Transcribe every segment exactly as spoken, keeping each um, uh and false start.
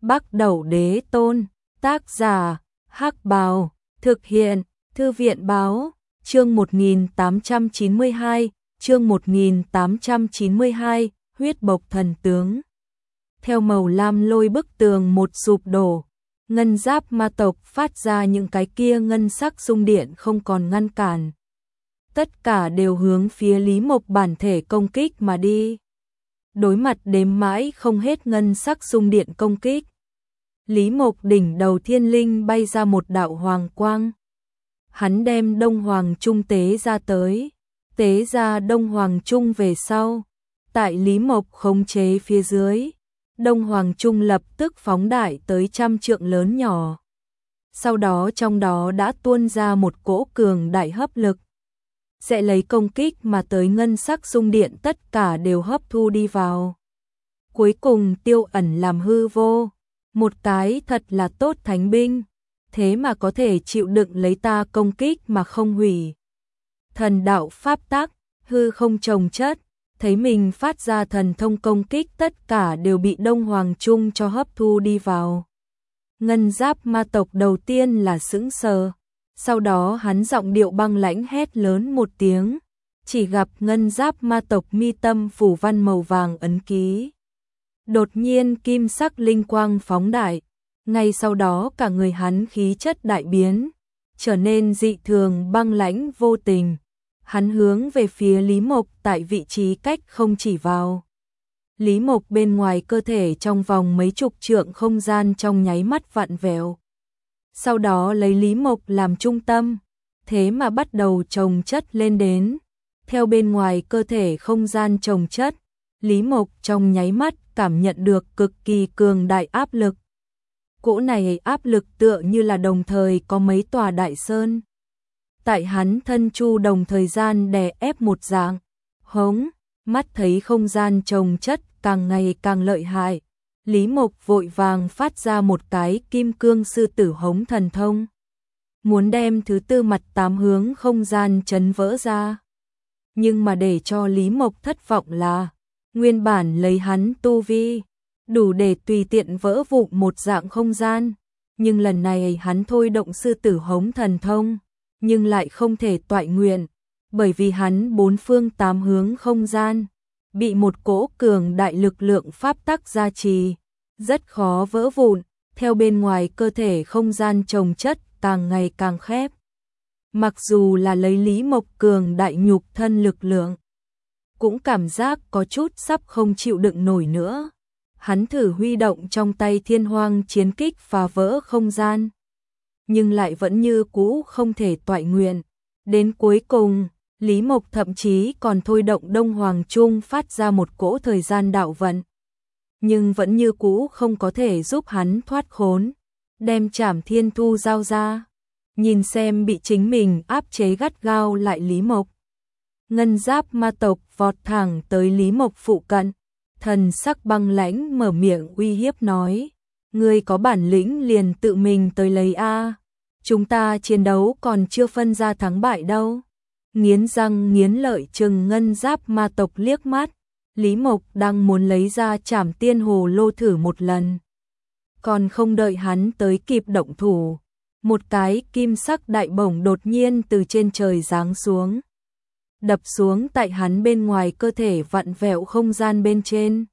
Bắc Đẩu Đế Tôn, tác giả, Hắc Bào, thực hiện, Thư viện Báo, chương một nghìn tám trăm chín mươi hai, chương một nghìn tám trăm chín mươi hai, huyết bộc thần tướng. Theo màu lam lôi bức tường một sụp đổ, ngân giáp ma tộc phát ra những cái kia ngân sắc xung điện không còn ngăn cản. Tất cả đều hướng phía Lý Mộc bản thể công kích mà đi. Đối mặt đếm mãi không hết ngân sắc xung điện công kích. Lý Mộc đỉnh đầu thiên linh bay ra một đạo hoàng quang. Hắn đem Đông Hoàng Trung tế ra tới. Tế ra Đông Hoàng Trung về sau. Tại Lý Mộc khống chế phía dưới. Đông Hoàng Trung lập tức phóng đại tới trăm trượng lớn nhỏ. Sau đó trong đó đã tuôn ra một cỗ cường đại hấp lực. Sẽ lấy công kích mà tới ngân sắc xung điện tất cả đều hấp thu đi vào. Cuối cùng tiêu ẩn làm hư vô. Một cái thật là tốt thánh binh. Thế mà có thể chịu đựng lấy ta công kích mà không hủy. Thần đạo pháp tắc, hư không trồng chất. Thấy mình phát ra thần thông công kích tất cả đều bị Đông Hoàng Trung cho hấp thu đi vào. Ngân giáp ma tộc đầu tiên là sững sờ. Sau đó hắn giọng điệu băng lãnh hét lớn một tiếng. Chỉ gặp ngân giáp ma tộc mi tâm phủ văn màu vàng ấn ký. Đột nhiên kim sắc linh quang phóng đại. Ngay sau đó cả người hắn khí chất đại biến. Trở nên dị thường băng lãnh vô tình. Hắn hướng về phía Lý Mộc tại vị trí cách không chỉ vào. Lý Mộc bên ngoài cơ thể trong vòng mấy chục trượng không gian trong nháy mắt vặn vẹo. Sau đó lấy Lý Mộc làm trung tâm, thế mà bắt đầu chồng chất lên đến. Theo bên ngoài cơ thể không gian chồng chất, Lý Mộc trong nháy mắt cảm nhận được cực kỳ cường đại áp lực. Cỗ này áp lực tựa như là đồng thời có mấy tòa đại sơn. Tại hắn thân chu đồng thời gian đè ép một dạng, hống, mắt thấy không gian chồng chất càng ngày càng lợi hại. Lý Mộc vội vàng phát ra một cái kim cương sư tử hống thần thông. Muốn đem thứ tư mặt tám hướng không gian chấn vỡ ra. Nhưng mà để cho Lý Mộc thất vọng là, nguyên bản lấy hắn tu vi, đủ để tùy tiện vỡ vụn một dạng không gian. Nhưng lần này hắn thôi động sư tử hống thần thông, nhưng lại không thể toại nguyện, bởi vì hắn bốn phương tám hướng không gian bị một cỗ cường đại lực lượng pháp tắc gia trì, rất khó vỡ vụn. Theo bên ngoài cơ thể không gian chồng chất càng ngày càng khép. Mặc dù là lấy Lý Mộc cường đại nhục thân lực lượng, cũng cảm giác có chút sắp không chịu đựng nổi nữa. Hắn thử huy động trong tay thiên hoang chiến kích phá vỡ không gian, nhưng lại vẫn như cũ không thể toại nguyện. Đến cuối cùng, Lý Mộc thậm chí còn thôi động Đông Hoàng Trung phát ra một cỗ thời gian đạo vận. Nhưng vẫn như cũ không có thể giúp hắn thoát khốn. Đem Trảm Thiên Thu giao ra. Nhìn xem bị chính mình áp chế gắt gao lại Lý Mộc. Ngân giáp ma tộc vọt thẳng tới Lý Mộc phụ cận. Thần sắc băng lãnh mở miệng uy hiếp nói. Ngươi có bản lĩnh liền tự mình tới lấy A. Chúng ta chiến đấu còn chưa phân ra thắng bại đâu. Nghiến răng nghiến lợi trừng ngân giáp ma tộc liếc mắt. Lý Mộc đang muốn lấy ra Trảm Tiên Hồ Lô thử một lần. Còn không đợi hắn tới kịp động thủ, một cái kim sắc đại bổng đột nhiên từ trên trời giáng xuống. Đập xuống tại hắn bên ngoài cơ thể vặn vẹo không gian bên trên.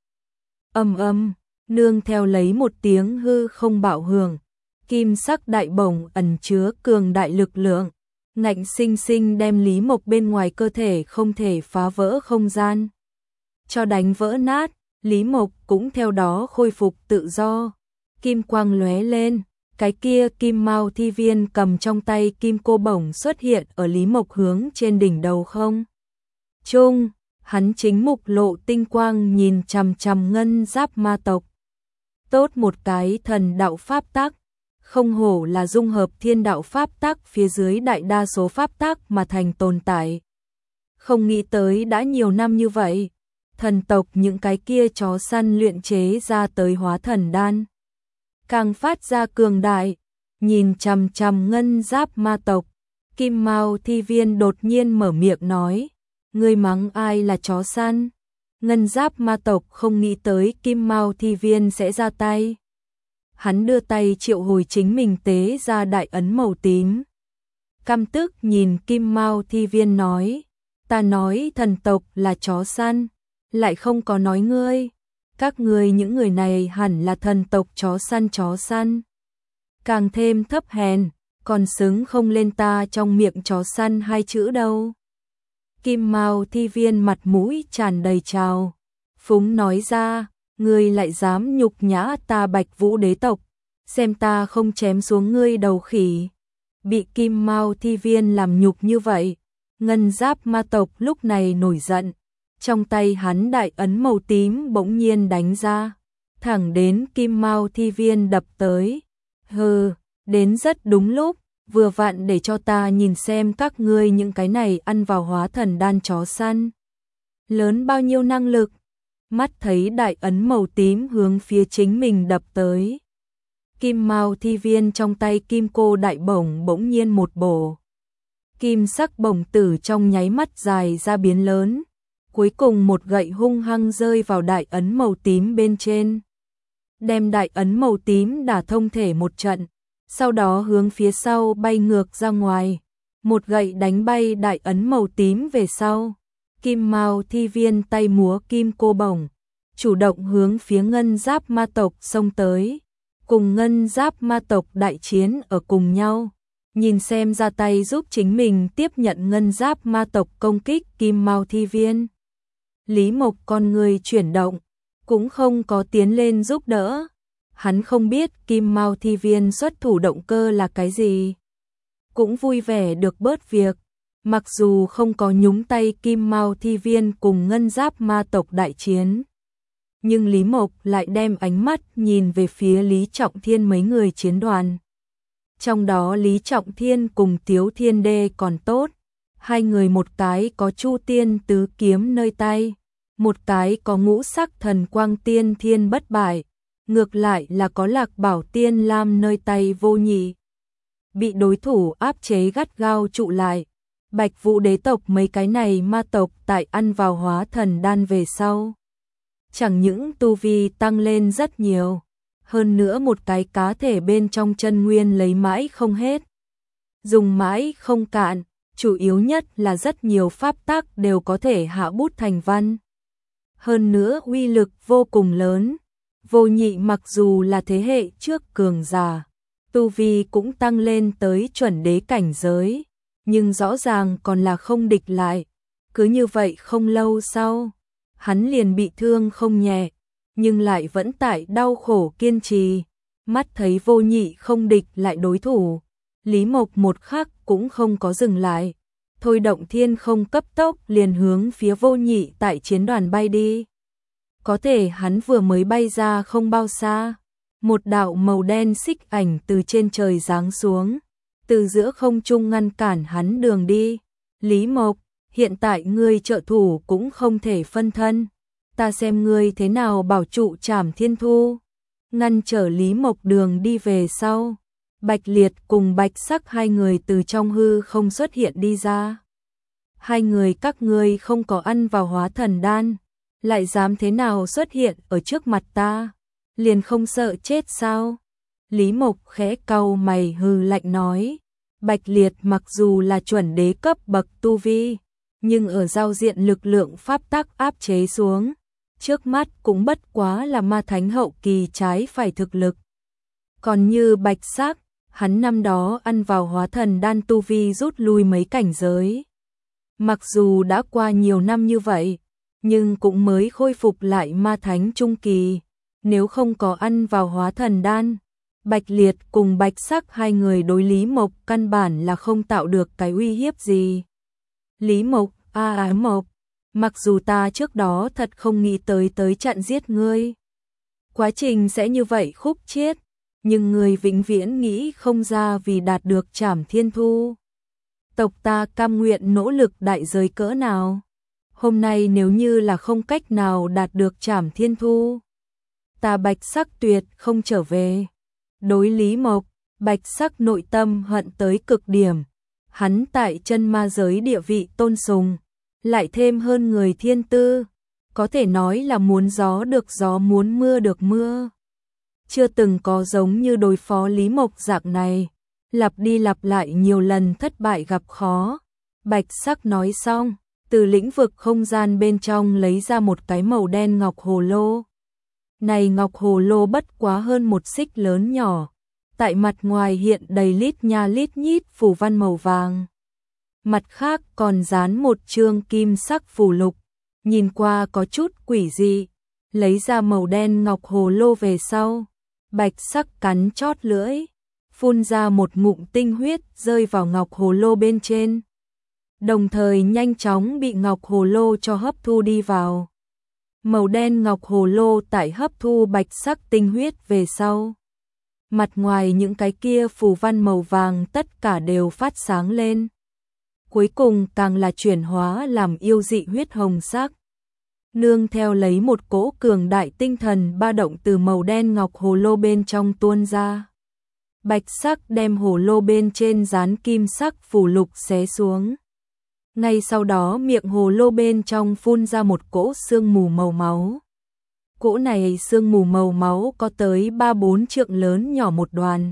Ầm ầm, nương theo lấy một tiếng hư không bạo hưởng. Kim sắc đại bổng ẩn chứa cường đại lực lượng. Ngạnh sinh sinh đem Lý Mộc bên ngoài cơ thể không thể phá vỡ không gian. Cho đánh vỡ nát, Lý Mộc cũng theo đó khôi phục tự do. Kim quang lóe lên, cái kia kim mao thi viên cầm trong tay kim cô bổng xuất hiện ở Lý Mộc hướng trên đỉnh đầu không. Trung, hắn chính mục lộ tinh quang nhìn chằm chằm ngân giáp ma tộc. Tốt một cái thần đạo pháp tắc, không hổ là dung hợp thiên đạo pháp tắc phía dưới đại đa số pháp tắc mà thành tồn tại. Không nghĩ tới đã nhiều năm như vậy. Thần tộc những cái kia chó săn luyện chế ra tới hóa thần đan. Càng phát ra cường đại, nhìn chằm chằm ngân giáp ma tộc. Kim Mao thi viên đột nhiên mở miệng nói. Ngươi mắng ai là chó săn? Ngân giáp ma tộc không nghĩ tới Kim Mao thi viên sẽ ra tay. hắn đưa tay triệu hồi chính mình tế ra đại ấn màu tím. Căm tức nhìn Kim Mao Thi Viên nói, ta nói thần tộc là chó săn, lại không có nói ngươi. Các ngươi những người này hẳn là thần tộc chó săn chó săn. Càng thêm thấp hèn, còn xứng không lên ta trong miệng chó săn hai chữ đâu. Kim Mao Thi Viên mặt mũi tràn đầy trào phúng nói ra, ngươi lại dám nhục nhã ta Bạch Vũ đế tộc, xem ta không chém xuống ngươi đầu khỉ. Bị Kim Mao Thi Viên làm nhục như vậy, Ngân Giáp ma tộc lúc này nổi giận, trong tay hắn đại ấn màu tím bỗng nhiên đánh ra, thẳng đến Kim Mao Thi Viên đập tới. Hừ, đến rất đúng lúc, vừa vặn để cho ta nhìn xem các ngươi những cái này ăn vào hóa thần đan chó săn lớn bao nhiêu năng lực. Mắt thấy đại ấn màu tím hướng phía chính mình đập tới, Kim Mao Thi Viên trong tay kim cô đại bổng bỗng nhiên một bổ. Kim sắc bổng tử trong nháy mắt dài ra biến lớn, cuối cùng một gậy hung hăng rơi vào đại ấn màu tím bên trên, đem đại ấn màu tím đả thông thể một trận, sau đó hướng phía sau bay ngược ra ngoài, một gậy đánh bay đại ấn màu tím về sau. Kim Mao Thi Viên tay múa kim cô bổng, chủ động hướng phía Ngân Giáp ma tộc xông tới, cùng Ngân Giáp ma tộc đại chiến ở cùng nhau, nhìn xem ra tay giúp chính mình tiếp nhận Ngân Giáp ma tộc công kích Kim Mao Thi Viên. Lý Mộc con người chuyển động, cũng không có tiến lên giúp đỡ. Hắn không biết Kim Mao Thi Viên xuất thủ động cơ là cái gì, cũng vui vẻ được bớt việc. Mặc dù không có nhúng tay Kim Mao Thi Viên cùng Ngân Giáp ma tộc đại chiến, nhưng Lý Mộc lại đem ánh mắt nhìn về phía Lý Trọng Thiên mấy người chiến đoàn. Trong đó Lý Trọng Thiên cùng Tiếu Thiên Đê còn tốt, hai người một cái có Chu Tiên tứ kiếm nơi tay, một cái có ngũ sắc thần quang tiên thiên bất bại, ngược lại là có Lạc Bảo Tiên Lam nơi tay vô nhị. Bị đối thủ áp chế gắt gao trụ lại, Bạch Vũ đế tộc mấy cái này ma tộc tại ăn vào hóa thần đan về sau, chẳng những tu vi tăng lên rất nhiều, hơn nữa một cái cá thể bên trong chân nguyên lấy mãi không hết, dùng mãi không cạn, chủ yếu nhất là rất nhiều pháp tắc đều có thể hạ bút thành văn. Hơn nữa uy lực vô cùng lớn. Vô nhị mặc dù là thế hệ trước cường giả, tu vi cũng tăng lên tới chuẩn đế cảnh giới, nhưng rõ ràng còn là không địch lại. Cứ như vậy không lâu sau, hắn liền bị thương không nhẹ, nhưng lại vẫn tại đau khổ kiên trì. Mắt thấy vô nhị không địch lại đối thủ, Lý Mộc một khắc cũng không có dừng lại, thôi động thiên không cấp tốc liền hướng phía vô nhị tại chiến đoàn bay đi. Có thể hắn vừa mới bay ra không bao xa, một đạo màu đen xích ảnh từ trên trời giáng xuống, từ giữa không trung ngăn cản hắn đường đi. Lý Mộc, hiện tại ngươi trợ thủ cũng không thể phân thân, ta xem ngươi thế nào bảo trụ Trảm Thiên Thu. Ngăn trở Lý Mộc đường đi về sau, Bạch Liệt cùng Bạch Sắc hai người từ trong hư không xuất hiện đi ra. Hai người các ngươi không có ăn vào hóa thần đan, lại dám thế nào xuất hiện ở trước mặt ta, liền không sợ chết sao? Lý Mộc khẽ cau mày hừ lạnh nói, Bạch Liệt mặc dù là chuẩn đế cấp bậc tu vi, nhưng ở giao diện lực lượng pháp tắc áp chế xuống, trước mắt cũng bất quá là ma thánh hậu kỳ trái phải thực lực. Còn như Bạch Sắc, hắn năm đó ăn vào hóa thần đan tu vi rút lui mấy cảnh giới. Mặc dù đã qua nhiều năm như vậy, nhưng cũng mới khôi phục lại ma thánh trung kỳ. Nếu không có ăn vào hóa thần đan, Bạch Liệt cùng Bạch Sắc hai người đối Lý Mộc căn bản là không tạo được cái uy hiếp gì. Lý Mộc, a à, Mộc, mặc dù ta trước đó thật không nghĩ tới tới chặn giết ngươi, quá trình sẽ như vậy khúc chiết, nhưng ngươi vĩnh viễn nghĩ không ra vì đạt được Trảm Thiên Thu, tộc ta cam nguyện nỗ lực đại giới cỡ nào. Hôm nay nếu như là không cách nào đạt được Trảm Thiên Thu, ta Bạch Sắc tuyệt không trở về. Đối Lý Mộc, Bạch Sắc nội tâm hận tới cực điểm. Hắn tại chân ma giới địa vị tôn sùng, lại thêm hơn người thiên tư, có thể nói là muốn gió được gió muốn mưa được mưa. chưa từng có giống như đối phó Lý Mộc dạng này, lặp đi lặp lại nhiều lần thất bại gặp khó. Bạch Sắc nói xong, từ lĩnh vực không gian bên trong lấy ra một cái màu đen ngọc hồ lô. Này ngọc hồ lô bất quá hơn một xích lớn nhỏ, tại mặt ngoài hiện đầy lít nha lít nhít phù văn màu vàng. Mặt khác còn dán một chương kim sắc phù lục, nhìn qua có chút quỷ dị. Lấy ra màu đen ngọc hồ lô về sau, Bạch Sắc cắn chót lưỡi, phun ra một ngụm tinh huyết rơi vào ngọc hồ lô bên trên. Đồng thời nhanh chóng bị ngọc hồ lô cho hấp thu đi vào. Màu đen ngọc hồ lô tại hấp thu bạch sắc tinh huyết về sau. Mặt ngoài những cái kia phù văn màu vàng tất cả đều phát sáng lên. Cuối cùng càng là chuyển hóa làm yêu dị huyết hồng sắc. Nương theo lấy một cỗ cường đại tinh thần ba động từ màu đen ngọc hồ lô bên trong tuôn ra. Bạch Sắc đem hồ lô bên trên dán kim sắc phù lục xé xuống. Ngay sau đó miệng hồ lô bên trong phun ra một cỗ sương mù màu máu. Cỗ này sương mù màu máu có tới ba bốn trượng lớn nhỏ một đoàn.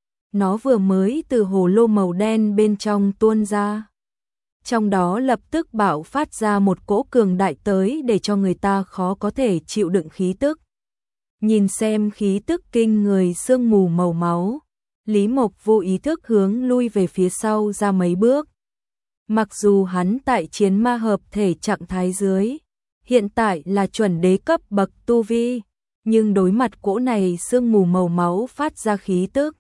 Nó vừa mới từ hồ lô màu đen bên trong tuôn ra. Trong đó lập tức bạo phát ra một cỗ cường đại tới để cho người ta khó có thể chịu đựng khí tức. Nhìn xem khí tức kinh người sương mù màu máu, Lý Mộc vô ý thức hướng lui về phía sau ra mấy bước. Mặc dù hắn tại chiến ma hợp thể trạng thái dưới, hiện tại là chuẩn đế cấp bậc tu vi, nhưng đối mặt cỗ này sương mù màu máu phát ra khí tức,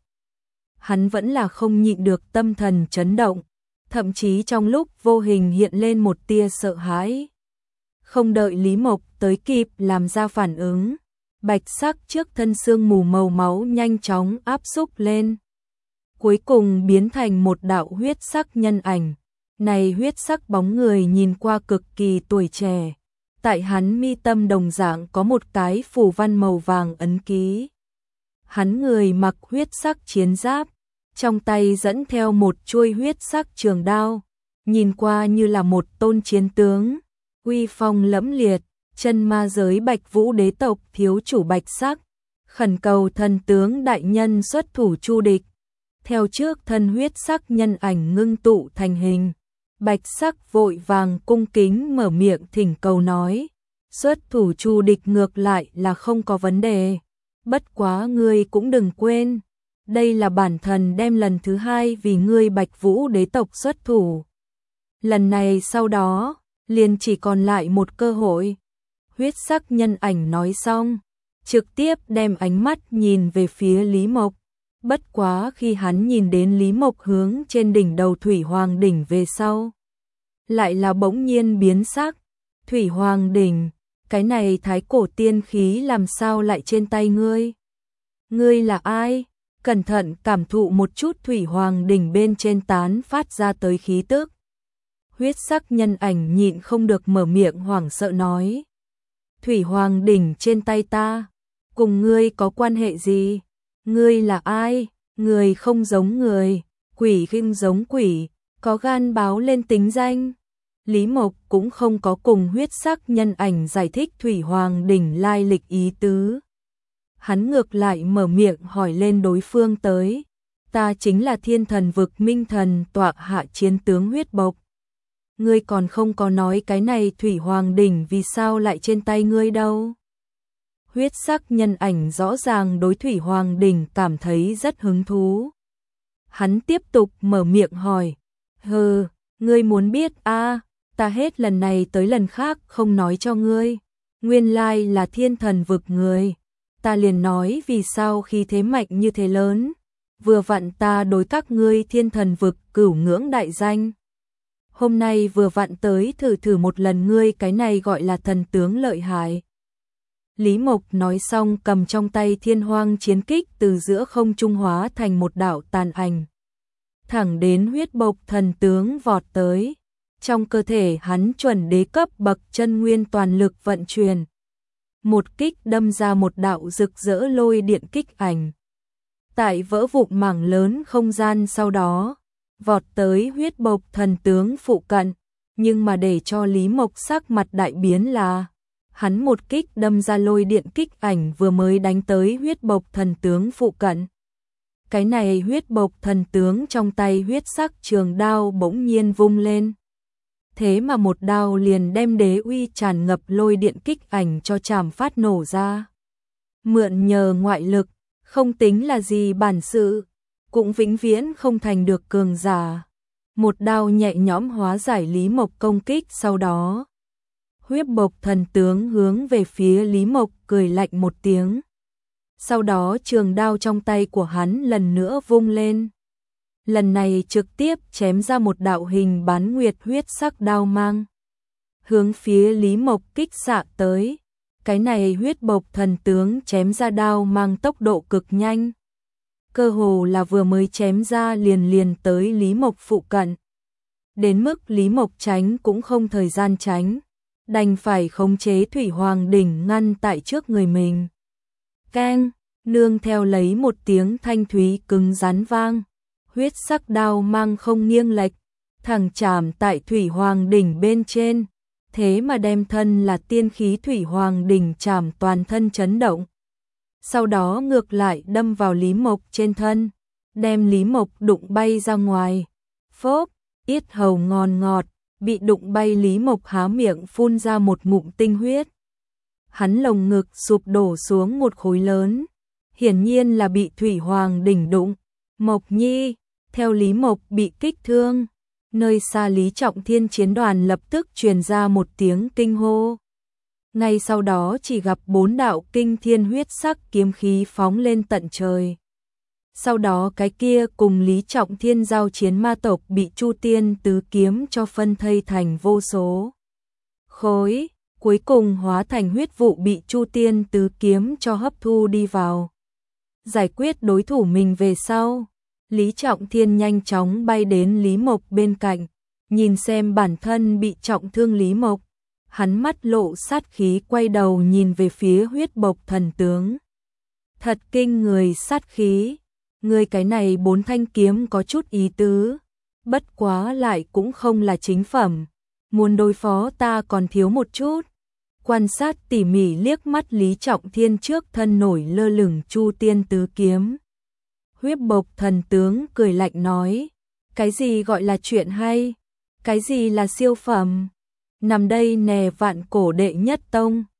hắn vẫn là không nhịn được tâm thần chấn động, thậm chí trong lúc vô hình hiện lên một tia sợ hãi. Không đợi Lý Mộc tới kịp làm ra phản ứng, Bạch Sắc trước thân sương mù màu máu nhanh chóng áp xúc lên, cuối cùng biến thành một đạo huyết sắc nhân ảnh. Này huyết sắc bóng người nhìn qua cực kỳ tuổi trẻ, tại hắn mi tâm đồng dạng có một cái phù văn màu vàng ấn ký. Hắn người mặc huyết sắc chiến giáp, trong tay dẫn theo một chuôi huyết sắc trường đao, nhìn qua như là một tôn chiến tướng, uy phong lẫm liệt. Chân ma giới Bạch Vũ đế tộc thiếu chủ Bạch Sắc, khẩn cầu thần tướng đại nhân xuất thủ chu địch. Theo trước thân huyết sắc nhân ảnh ngưng tụ thành hình, Bạch Sắc vội vàng cung kính mở miệng thỉnh cầu nói, xuất thủ chu địch ngược lại là không có vấn đề, bất quá ngươi cũng đừng quên, đây là bản thần đem lần thứ hai vì ngươi Bạch Vũ đế tộc xuất thủ. Lần này sau đó, liền chỉ còn lại một cơ hội. Huyết sắc nhân ảnh nói xong, trực tiếp đem ánh mắt nhìn về phía Lý Mộc. Bất quá khi hắn nhìn đến Lý Mộc hướng trên đỉnh đầu Thủy Hoàng đỉnh về sau, lại là bỗng nhiên biến sắc. Thủy Hoàng đỉnh, cái này thái cổ tiên khí làm sao lại trên tay ngươi? Ngươi là ai? Cẩn thận cảm thụ một chút Thủy Hoàng đỉnh bên trên tán phát ra tới khí tức. Huyết sắc nhân ảnh nhịn không được mở miệng hoảng sợ nói. Thủy Hoàng đỉnh trên tay ta, cùng ngươi có quan hệ gì? Ngươi là ai? Người không giống người, quỷ không giống quỷ, có gan báo lên tính danh. Lý Mộc cũng không có cùng huyết sắc nhân ảnh giải thích Thủy Hoàng đỉnh lai lịch ý tứ. Hắn ngược lại mở miệng hỏi lên đối phương tới. Ta chính là thiên thần vực minh thần tọa hạ chiến tướng huyết bộc. Ngươi còn không có nói cái này Thủy Hoàng đỉnh vì sao lại trên tay ngươi đâu. Huyết sắc nhân ảnh rõ ràng đối Thủy Hoàng đỉnh cảm thấy rất hứng thú. Hắn tiếp tục mở miệng hỏi. Hừ, ngươi muốn biết a? À, ta hết lần này tới lần khác không nói cho ngươi. Nguyên lai là thiên thần vực người. Ta liền nói vì sao khi thế mạnh như thế lớn. Vừa vặn ta đối các ngươi thiên thần vực cửu ngưỡng đại danh. Hôm nay vừa vặn tới thử thử một lần ngươi cái này gọi là thần tướng lợi hại. Lý Mộc nói xong cầm trong tay thiên hoang chiến kích từ giữa không trung hóa thành một đạo tàn ảnh. Thẳng đến huyết bộc thần tướng vọt tới. Trong cơ thể hắn chuẩn đế cấp bậc chân nguyên toàn lực vận chuyển. Một kích đâm ra một đạo rực rỡ lôi điện kích ảnh. Tại vỡ vụn mảng lớn không gian sau đó, vọt tới huyết bộc thần tướng phụ cận. Nhưng mà để cho Lý Mộc sắc mặt đại biến là hắn một kích đâm ra lôi điện kích ảnh vừa mới đánh tới huyết bộc thần tướng phụ cận. Cái này huyết bộc thần tướng trong tay huyết sắc trường đao bỗng nhiên vung lên. Thế mà một đao liền đem đế uy tràn ngập lôi điện kích ảnh cho chảm phát nổ ra. Mượn nhờ ngoại lực, không tính là gì bản sự, cũng vĩnh viễn không thành được cường giả. Một đao nhẹ nhõm hóa giải Lý Mộc công kích, sau đó huyết bộc thần tướng hướng về phía Lý Mộc cười lạnh một tiếng. Sau đó trường đao trong tay của hắn lần nữa vung lên. Lần này trực tiếp chém ra một đạo hình bán nguyệt huyết sắc đao mang. Hướng phía Lý Mộc kích xạ tới. Cái này huyết bộc thần tướng chém ra đao mang tốc độ cực nhanh. Cơ hồ là vừa mới chém ra liền liền tới Lý Mộc phụ cận. Đến mức Lý Mộc tránh cũng không thời gian tránh. Đành phải khống chế Thủy Hoàng đỉnh ngăn tại trước người mình. Keng, nương theo lấy một tiếng thanh thúy cứng rắn vang. Huyết sắc đao mang không nghiêng lệch, thẳng chạm tại Thủy Hoàng đỉnh bên trên. Thế mà đem thân là tiên khí Thủy Hoàng đỉnh chạm toàn thân chấn động. Sau đó ngược lại đâm vào Lý Mộc trên thân, đem Lý Mộc đụng bay ra ngoài. Phốp, yết hầu ngon ngọt, bị đụng bay Lý Mộc há miệng phun ra một ngụm tinh huyết. Hắn lồng ngực sụp đổ xuống một khối lớn, hiển nhiên là bị Thủy Hoàng đỉnh đụng. Mộc Nhi, theo Lý Mộc bị kích thương, nơi xa Lý Trọng Thiên chiến đoàn lập tức truyền ra một tiếng kinh hô. Ngay sau đó chỉ gặp bốn đạo kinh thiên huyết sắc kiếm khí phóng lên tận trời. Sau đó cái kia cùng Lý Trọng Thiên giao chiến ma tộc bị Chu Tiên tứ kiếm cho phân thây thành vô số khối, cuối cùng hóa thành huyết vụ bị Chu Tiên tứ kiếm cho hấp thu đi vào. Giải quyết đối thủ mình về sau, Lý Trọng Thiên nhanh chóng bay đến Lý Mộc bên cạnh, nhìn xem bản thân bị trọng thương Lý Mộc. Hắn mắt lộ sát khí quay đầu nhìn về phía huyết bộc thần tướng. Thật kinh người sát khí, người cái này bốn thanh kiếm có chút ý tứ, bất quá lại cũng không là chính phẩm, muốn đối phó ta còn thiếu một chút. Quan sát tỉ mỉ liếc mắt Lý Trọng Thiên trước thân nổi lơ lửng Chu Tiên tứ kiếm. Huyết bộc thần tướng cười lạnh nói, cái gì gọi là chuyện hay, cái gì là siêu phẩm. Nằm đây nè vạn cổ đệ nhất tông,